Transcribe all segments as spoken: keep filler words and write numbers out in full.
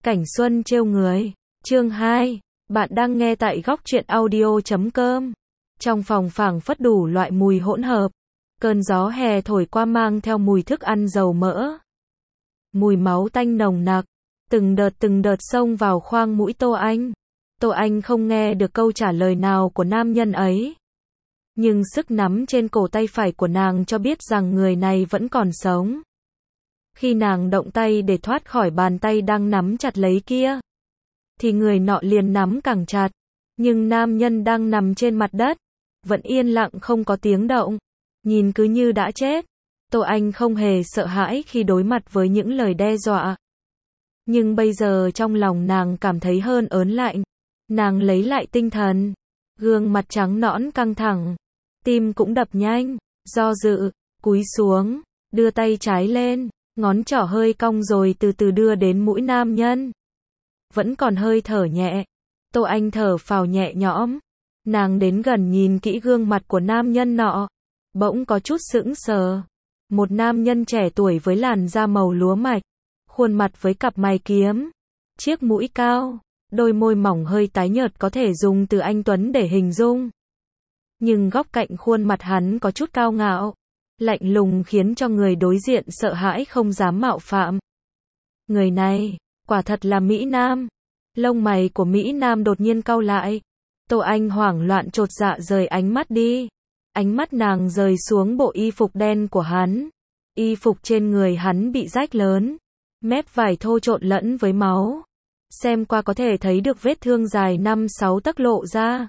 Cảnh xuân trêu người. Chương hai. Bạn đang nghe tại góc truyện audio chấm com. Trong phòng phảng phất đủ loại mùi hỗn hợp. Cơn gió hè thổi qua mang theo mùi thức ăn dầu mỡ. Mùi máu tanh nồng nặc. Từng đợt từng đợt xông vào khoang mũi Tô Anh. Tô Anh không nghe được câu trả lời nào của nam nhân ấy. Nhưng sức nắm trên cổ tay phải của nàng cho biết rằng người này vẫn còn sống. Khi nàng động tay để thoát khỏi bàn tay đang nắm chặt lấy kia, thì người nọ liền nắm càng chặt. Nhưng nam nhân đang nằm trên mặt đất, vẫn yên lặng không có tiếng động, nhìn cứ như đã chết. Tô Anh không hề sợ hãi khi đối mặt với những lời đe dọa. Nhưng bây giờ trong lòng nàng cảm thấy hơn ớn lạnh. Nàng lấy lại tinh thần, gương mặt trắng nõn căng thẳng, tim cũng đập nhanh, do dự, cúi xuống, đưa tay trái lên, ngón trỏ hơi cong rồi từ từ đưa đến mũi nam nhân. Vẫn còn hơi thở nhẹ. Tô Anh thở phào nhẹ nhõm. Nàng đến gần nhìn kỹ gương mặt của nam nhân nọ, bỗng có chút sững sờ. Một nam nhân trẻ tuổi với làn da màu lúa mạch, khuôn mặt với cặp mày kiếm, chiếc mũi cao, đôi môi mỏng hơi tái nhợt có thể dùng từ anh tuấn để hình dung. Nhưng góc cạnh khuôn mặt hắn có chút cao ngạo, lạnh lùng khiến cho người đối diện sợ hãi không dám mạo phạm. Người này, quả thật là Mỹ Nam. Lông mày của Mỹ Nam đột nhiên cau lại. Tô Anh hoảng loạn chột dạ rời ánh mắt đi. Ánh mắt nàng rời xuống bộ y phục đen của hắn. Y phục trên người hắn bị rách lớn, mép vải thô trộn lẫn với máu. Xem qua có thể thấy được vết thương dài năm sáu tấc lộ ra.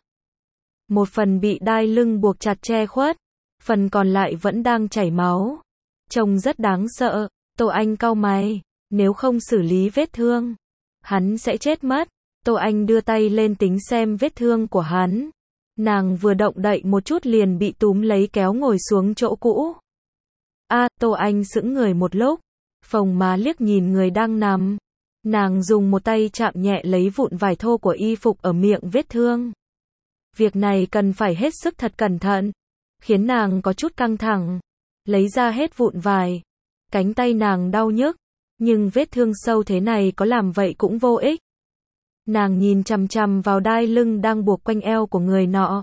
Một phần bị đai lưng buộc chặt che khuất, phần còn lại vẫn đang chảy máu. Trông rất đáng sợ. Tô Anh cau mày, nếu không xử lý vết thương, hắn sẽ chết mất. Tô Anh đưa tay lên tính xem vết thương của hắn. Nàng vừa động đậy một chút liền bị túm lấy kéo ngồi xuống chỗ cũ. A, à, Tô Anh sững người một lúc, phồng má liếc nhìn người đang nằm. Nàng dùng một tay chạm nhẹ lấy vụn vải thô của y phục ở miệng vết thương. Việc này cần phải hết sức thật cẩn thận, khiến nàng có chút căng thẳng. Lấy ra hết vụn vải. Cánh tay nàng đau nhức, nhưng vết thương sâu thế này có làm vậy cũng vô ích. Nàng nhìn chằm chằm vào đai lưng đang buộc quanh eo của người nọ.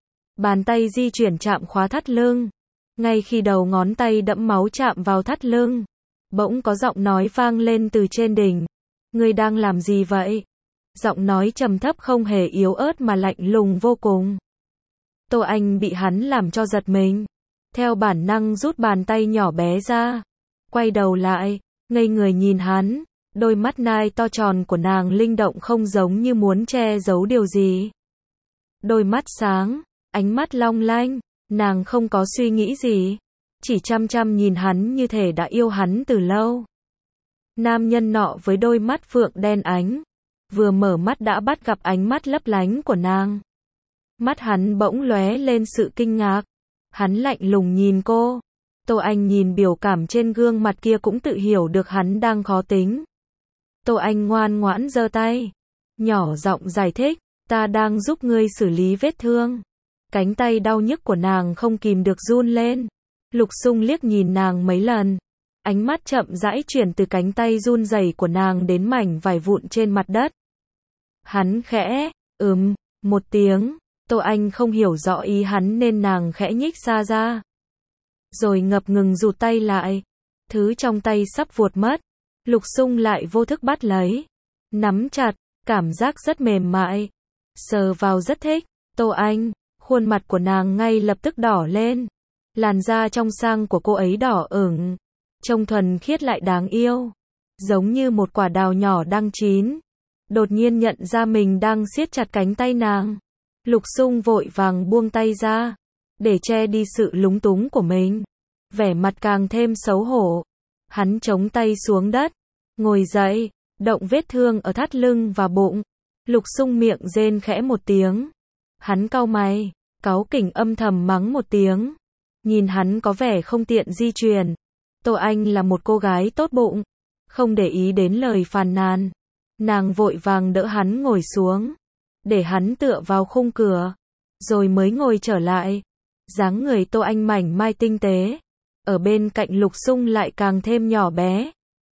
Bàn tay di chuyển chạm khóa thắt lưng. Ngay khi đầu ngón tay đẫm máu chạm vào thắt lưng, bỗng có giọng nói vang lên từ trên đỉnh. Ngươi đang làm gì vậy? Giọng nói trầm thấp không hề yếu ớt mà lạnh lùng vô cùng. Tô Anh bị hắn làm cho giật mình. Theo bản năng rút bàn tay nhỏ bé ra. Quay đầu lại, ngây người nhìn hắn. Đôi mắt nai to tròn của nàng linh động không giống như muốn che giấu điều gì. Đôi mắt sáng, ánh mắt long lanh, nàng không có suy nghĩ gì. Chỉ chăm chăm nhìn hắn như thể đã yêu hắn từ lâu. Nam nhân nọ với đôi mắt phượng đen ánh, vừa mở mắt đã bắt gặp ánh mắt lấp lánh của nàng. Mắt hắn bỗng lóe lên sự kinh ngạc. Hắn lạnh lùng nhìn cô. Tô Anh nhìn biểu cảm trên gương mặt kia cũng tự hiểu được hắn đang khó tính. Tô Anh ngoan ngoãn giơ tay, nhỏ giọng giải thích, ta đang giúp ngươi xử lý vết thương. Cánh tay đau nhức của nàng không kìm được run lên. Lục Sung liếc nhìn nàng mấy lần. Ánh mắt chậm rãi chuyển từ cánh tay run rẩy của nàng đến mảnh vải vụn trên mặt đất. Hắn khẽ, ừm, một tiếng. Tô Anh không hiểu rõ ý hắn nên nàng khẽ nhích xa ra. Rồi ngập ngừng rụt tay lại. Thứ trong tay sắp vuột mất. Lục Sung lại vô thức bắt lấy. Nắm chặt, cảm giác rất mềm mại. Sờ vào rất thích. Tô Anh, khuôn mặt của nàng ngay lập tức đỏ lên. Làn da trong sang của cô ấy đỏ ửng. Trông thuần khiết lại đáng yêu. Giống như một quả đào nhỏ đang chín. Đột nhiên nhận ra mình đang siết chặt cánh tay nàng. Lục Sung vội vàng buông tay ra, để che đi sự lúng túng của mình. Vẻ mặt càng thêm xấu hổ. Hắn chống tay xuống đất, ngồi dậy, động vết thương ở thắt lưng và bụng. Lục Sung miệng rên khẽ một tiếng. Hắn cau mày, cáu kỉnh âm thầm mắng một tiếng. Nhìn hắn có vẻ không tiện di chuyển. Tô Anh là một cô gái tốt bụng, không để ý đến lời phàn nàn. Nàng vội vàng đỡ hắn ngồi xuống, để hắn tựa vào khung cửa, rồi mới ngồi trở lại. Dáng người Tô Anh mảnh mai tinh tế, ở bên cạnh Lục Sung lại càng thêm nhỏ bé.